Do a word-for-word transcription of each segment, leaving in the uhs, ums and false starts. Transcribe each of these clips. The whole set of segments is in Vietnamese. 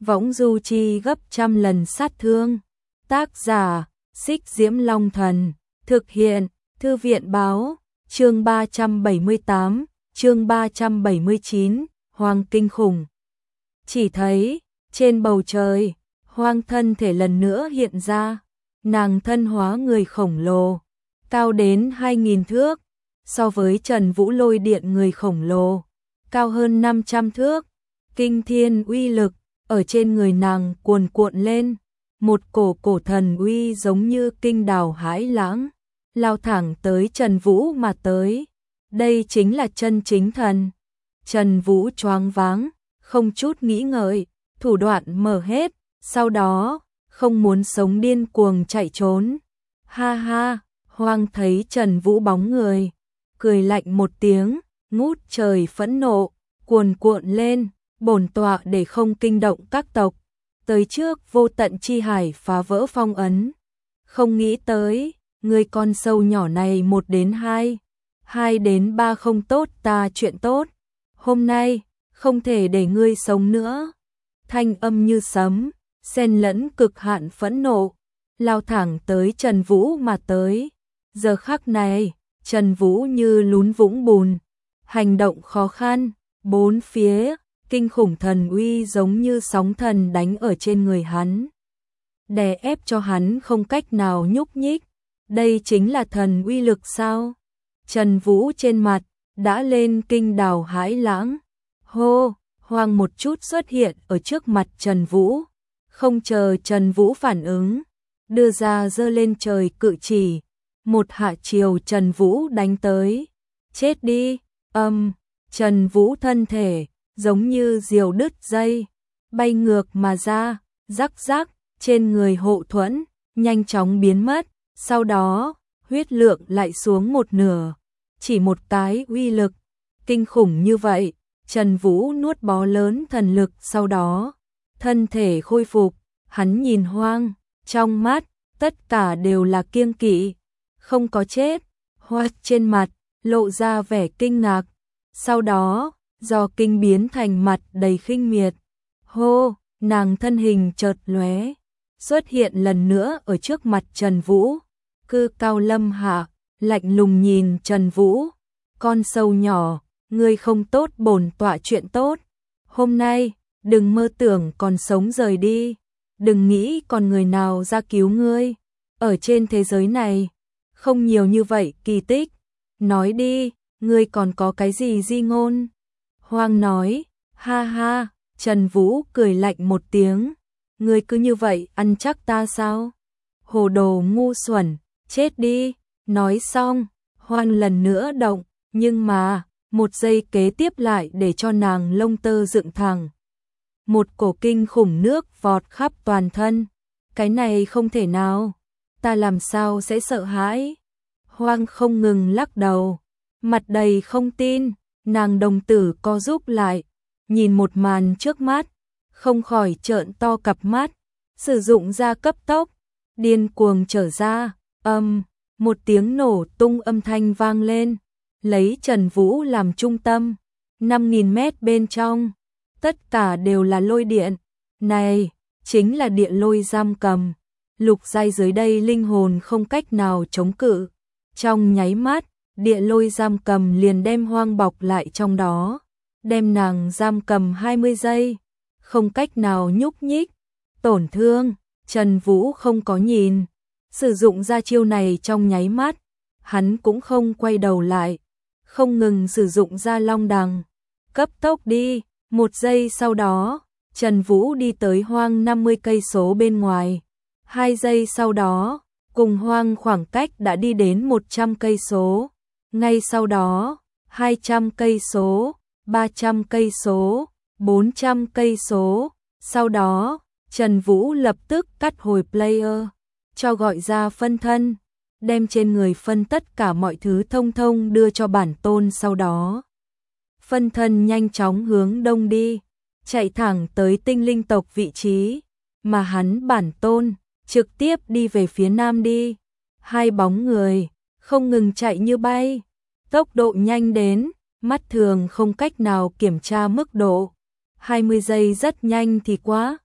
võng du chi gấp trăm lần sát thương. Tác giả, Xích Diễm Long Thần, thực hiện, Thư viện báo, chương ba trăm bảy mươi tám, chương ba trăm bảy mươi chín, Hoang kinh khủng. Chỉ thấy, trên bầu trời, Hoang thân thể lần nữa hiện ra, nàng thân hóa người khổng lồ, cao đến hai nghìn thước, so với Trần Vũ lôi điện người khổng lồ, cao hơn năm trăm thước, kinh thiên uy lực, ở trên người nàng cuồn cuộn lên, một cổ cổ thần uy giống như kinh đào hãi lãng, lao thẳng tới Trần Vũ mà tới. Đây chính là chân chính thần. Trần Vũ choáng váng, không chút nghĩ ngợi, thủ đoạn mở hết, sau đó, không muốn sống điên cuồng chạy trốn. Ha ha, Hoang thấy Trần Vũ bóng người, cười lạnh một tiếng, ngút trời phẫn nộ, cuồn cuộn lên, bổn tọa để không kinh động các tộc. Tới trước vô tận chi hải phá vỡ phong ấn. Không nghĩ tới, người con sâu nhỏ này một đến hai, hai đến ba không tốt ta chuyện tốt. Hôm nay, không thể để ngươi sống nữa. Thanh âm như sấm, xen lẫn cực hạn phẫn nộ, lao thẳng tới Trần Vũ mà tới. Giờ khắc này, Trần Vũ như lún vũng bùn, hành động khó khăn, bốn phía, kinh khủng thần uy giống như sóng thần đánh ở trên người hắn. Đè ép cho hắn không cách nào nhúc nhích. Đây chính là thần uy lực sao? Trần Vũ trên mặt, đã lên kinh đào hãi lãng. Hô, Hoang một chút xuất hiện ở trước mặt Trần Vũ. Không chờ Trần Vũ phản ứng, đưa ra giơ lên trời cự chỉ. Một hạ chiều Trần Vũ đánh tới. Chết đi, âm, Trần Vũ thân thể, giống như diều đứt dây, bay ngược mà ra, rắc rắc, trên người hộ thuẫn, nhanh chóng biến mất. Sau đó, huyết lượng lại xuống một nửa, chỉ một cái uy lực, kinh khủng như vậy, Trần Vũ nuốt bó lớn thần lực sau đó, thân thể khôi phục, hắn nhìn Hoang, trong mắt, tất cả đều là kiêng kỵ, không có chết, Hoa trên mặt, lộ ra vẻ kinh ngạc, sau đó, do kinh biến thành mặt đầy khinh miệt, hô, nàng thân hình chợt lóe, xuất hiện lần nữa ở trước mặt Trần Vũ. Cư cao lâm hạ, lạnh lùng nhìn Trần Vũ, con sâu nhỏ, ngươi không tốt bổn tọa chuyện tốt. Hôm nay, đừng mơ tưởng còn sống rời đi, đừng nghĩ còn người nào ra cứu ngươi. Ở trên thế giới này, không nhiều như vậy kỳ tích. Nói đi, ngươi còn có cái gì di ngôn? Hoang nói, ha ha, Trần Vũ cười lạnh một tiếng, ngươi cứ như vậy ăn chắc ta sao? Hồ đồ ngu xuẩn. Chết đi, nói xong, Hoang lần nữa động, nhưng mà, một giây kế tiếp lại để cho nàng lông tơ dựng thẳng. Một cổ kinh khủng nước vọt khắp toàn thân, cái này không thể nào, ta làm sao sẽ sợ hãi. Hoang không ngừng lắc đầu, mặt đầy không tin, nàng đồng tử co rúm lại, nhìn một màn trước mắt, không khỏi trợn to cặp mắt, sử dụng ra cấp tốc, điên cuồng trở ra. Âm, một tiếng nổ tung âm thanh vang lên, lấy Trần Vũ làm trung tâm, năm nghìn mét bên trong, tất cả đều là lôi điện, này, chính là điện lôi giam cầm, lục giai dưới đây linh hồn không cách nào chống cự, trong nháy mắt, điện lôi giam cầm liền đem Hoang bọc lại trong đó, đem nàng giam cầm hai mươi giây, không cách nào nhúc nhích, tổn thương, Trần Vũ không có nhìn. Sử dụng ra chiêu này trong nháy mắt, hắn cũng không quay đầu lại, không ngừng sử dụng ra long đằng, cấp tốc đi, một giây sau đó, Trần Vũ đi tới Hoang năm mươi cây số bên ngoài, hai giây sau đó, cùng Hoang khoảng cách đã đi đến một trăm cây số, ngay sau đó, hai trăm cây số, ba trăm cây số, bốn trăm cây số, sau đó, Trần Vũ lập tức cắt hồi player. Cho gọi ra phân thân, đem trên người phân tất cả mọi thứ thông thông đưa cho bản tôn sau đó. Phân thân nhanh chóng hướng đông đi, chạy thẳng tới tinh linh tộc vị trí, mà hắn bản tôn, trực tiếp đi về phía nam đi. Hai bóng người, không ngừng chạy như bay, tốc độ nhanh đến, mắt thường không cách nào kiểm tra mức độ. hai mươi giây rất nhanh thì quá,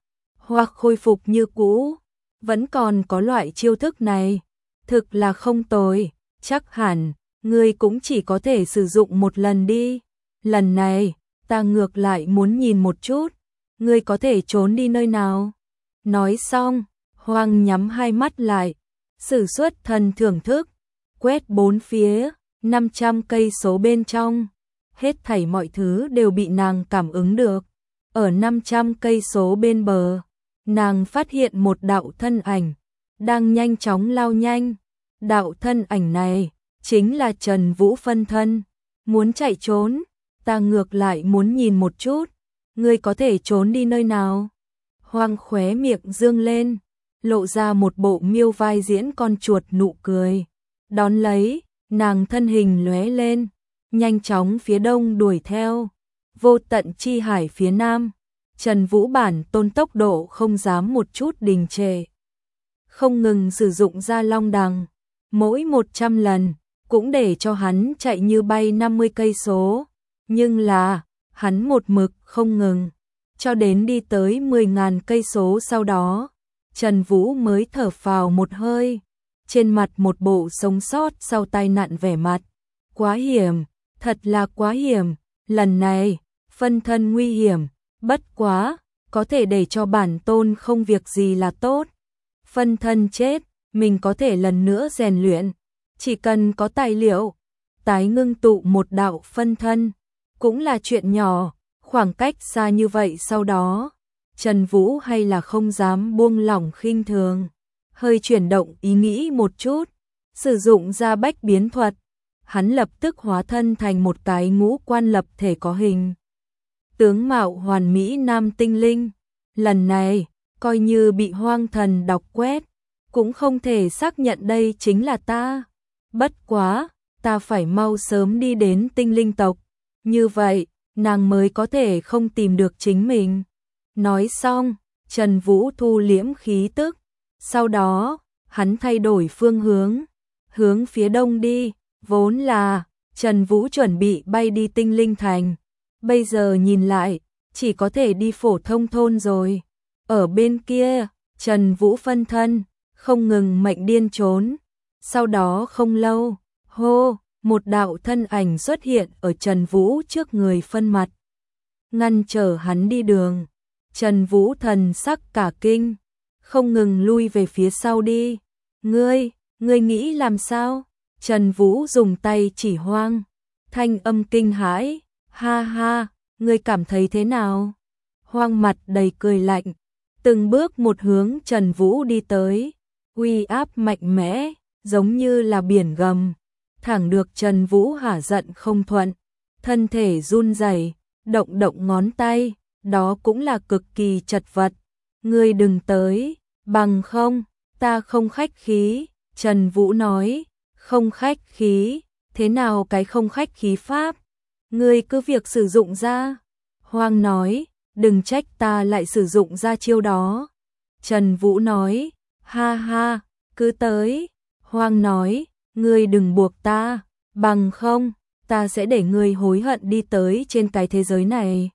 hoặc khôi phục như cũ. Vẫn còn có loại chiêu thức này, thực là không tồi, chắc hẳn ngươi cũng chỉ có thể sử dụng một lần đi. Lần này, ta ngược lại muốn nhìn một chút, ngươi có thể trốn đi nơi nào. Nói xong, Hoang nhắm hai mắt lại, sử xuất thần thưởng thức, quét bốn phía, năm trăm cây số bên trong. Hết thảy mọi thứ đều bị nàng cảm ứng được. Ở năm trăm cây số bên bờ, nàng phát hiện một đạo thân ảnh, đang nhanh chóng lao nhanh. Đạo thân ảnh này, chính là Trần Vũ phân thân. Muốn chạy trốn, ta ngược lại muốn nhìn một chút, ngươi có thể trốn đi nơi nào. Hoang khóe miệng dương lên, lộ ra một bộ miêu vai diễn con chuột nụ cười. Đón lấy, nàng thân hình lóe lên, nhanh chóng phía đông đuổi theo. Vô tận chi hải phía nam, Trần Vũ bản tôn tốc độ không dám một chút đình trệ. Không ngừng sử dụng ra long đằng, mỗi một trăm lần, cũng để cho hắn chạy như bay năm mươi cây số. Nhưng là, hắn một mực không ngừng, cho đến đi tới mười nghìn cây số sau đó, Trần Vũ mới thở phào một hơi, trên mặt một bộ sống sót sau tai nạn vẻ mặt. Quá hiểm, thật là quá hiểm, lần này, phân thân nguy hiểm, bất quá, có thể để cho bản tôn không việc gì là tốt. Phân thân chết, mình có thể lần nữa rèn luyện, chỉ cần có tài liệu, tái ngưng tụ một đạo phân thân, cũng là chuyện nhỏ. Khoảng cách xa như vậy sau đó, Trần Vũ hay là không dám buông lỏng khinh thường, hơi chuyển động ý nghĩ một chút, sử dụng ra bách biến thuật, hắn lập tức hóa thân thành một cái ngũ quan lập thể có hình tướng mạo hoàn mỹ nam tinh linh. Lần này, coi như bị Hoang thần đọc quét, cũng không thể xác nhận đây chính là ta. Bất quá, ta phải mau sớm đi đến tinh linh tộc, như vậy nàng mới có thể không tìm được chính mình. Nói xong, Trần Vũ thu liễm khí tức, sau đó, hắn thay đổi phương hướng, hướng phía đông đi. Vốn là, Trần Vũ chuẩn bị bay đi tinh linh thành, bây giờ nhìn lại, chỉ có thể đi phổ thông thôn rồi. Ở bên kia, Trần Vũ phân thân, không ngừng mệnh điên trốn. Sau đó không lâu, hô, một đạo thân ảnh xuất hiện ở Trần Vũ trước người phân mặt, ngăn trở hắn đi đường. Trần Vũ thần sắc cả kinh, không ngừng lui về phía sau đi. Ngươi, ngươi nghĩ làm sao? Trần Vũ dùng tay chỉ Hoang, thanh âm kinh hãi, ha ha, ngươi cảm thấy thế nào? Hoang mặt đầy cười lạnh, từng bước một hướng Trần Vũ đi tới, uy áp mạnh mẽ, giống như là biển gầm, thẳng được Trần Vũ hả giận không thuận, thân thể run rẩy, động động ngón tay, đó cũng là cực kỳ chật vật. Ngươi đừng tới, bằng không, ta không khách khí. Trần Vũ nói, không khách khí, thế nào cái không khách khí pháp? Ngươi cứ việc sử dụng ra. Hoang nói, đừng trách ta lại sử dụng ra chiêu đó. Trần Vũ nói, ha ha, cứ tới. Hoang nói, ngươi đừng buộc ta, bằng không, ta sẽ để ngươi hối hận đi tới trên cái thế giới này.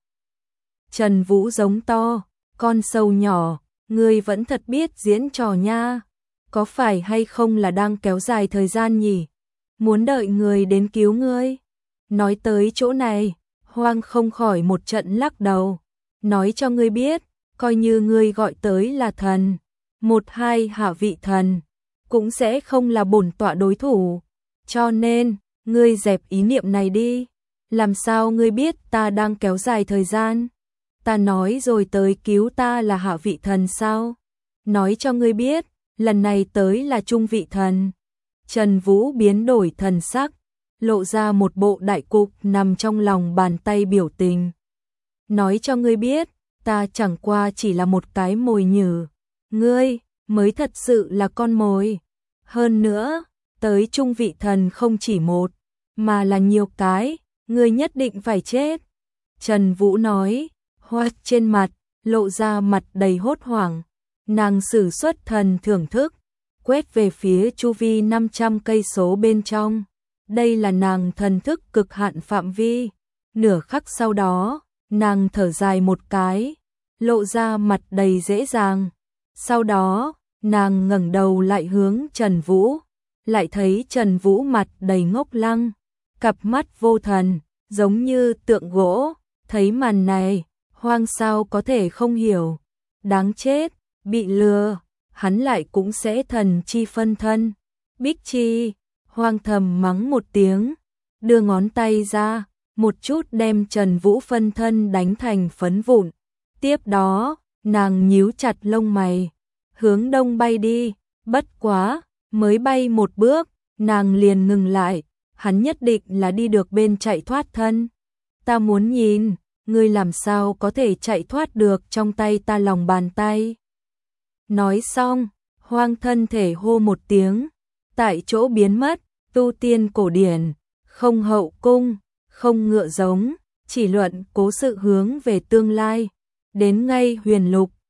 Trần Vũ giống to, con sâu nhỏ, ngươi vẫn thật biết diễn trò nha. Có phải hay không là đang kéo dài thời gian nhỉ? Muốn đợi người đến cứu ngươi. Nói tới chỗ này, Hoang không khỏi một trận lắc đầu. Nói cho ngươi biết, coi như ngươi gọi tới là thần, một hai hạ vị thần, cũng sẽ không là bổn tọa đối thủ. Cho nên, ngươi dẹp ý niệm này đi. Làm sao ngươi biết ta đang kéo dài thời gian? Ta nói rồi tới cứu ta là hạ vị thần sao? Nói cho ngươi biết, lần này tới là trung vị thần. Trần Vũ biến đổi thần sắc, lộ ra một bộ đại cục nằm trong lòng bàn tay biểu tình. Nói cho ngươi biết, ta chẳng qua chỉ là một cái mồi nhử, ngươi mới thật sự là con mồi. Hơn nữa, tới trung vị thần không chỉ một, mà là nhiều cái, ngươi nhất định phải chết. Trần Vũ nói, hoa trên mặt, lộ ra mặt đầy hốt hoảng. Nàng sử xuất thần thưởng thức, quét về phía chu vi năm trăm cây số bên trong. Đây là nàng thần thức cực hạn phạm vi. Nửa khắc sau đó, nàng thở dài một cái, lộ ra mặt đầy dễ dàng. Sau đó, nàng ngẩng đầu lại hướng Trần Vũ, lại thấy Trần Vũ mặt đầy ngốc lăng, cặp mắt vô thần, giống như tượng gỗ. Thấy màn này, Hoang sao có thể không hiểu. Đáng chết, bị lừa, hắn lại cũng sẽ thần chi phân thân. Bích Chi, Hoang thầm mắng một tiếng, đưa ngón tay ra, một chút đem Trần Vũ phân thân đánh thành phấn vụn. Tiếp đó, nàng nhíu chặt lông mày, hướng đông bay đi. Bất quá, mới bay một bước, nàng liền ngừng lại. Hắn nhất định là đi được bên chạy thoát thân. Ta muốn nhìn, ngươi làm sao có thể chạy thoát được trong tay ta lòng bàn tay. Nói xong, Hoang thân thể hô một tiếng, tại chỗ biến mất. Tu tiên cổ điển, không hậu cung, không ngựa giống, chỉ luận cố sự hướng về tương lai. Đến ngay huyền lục,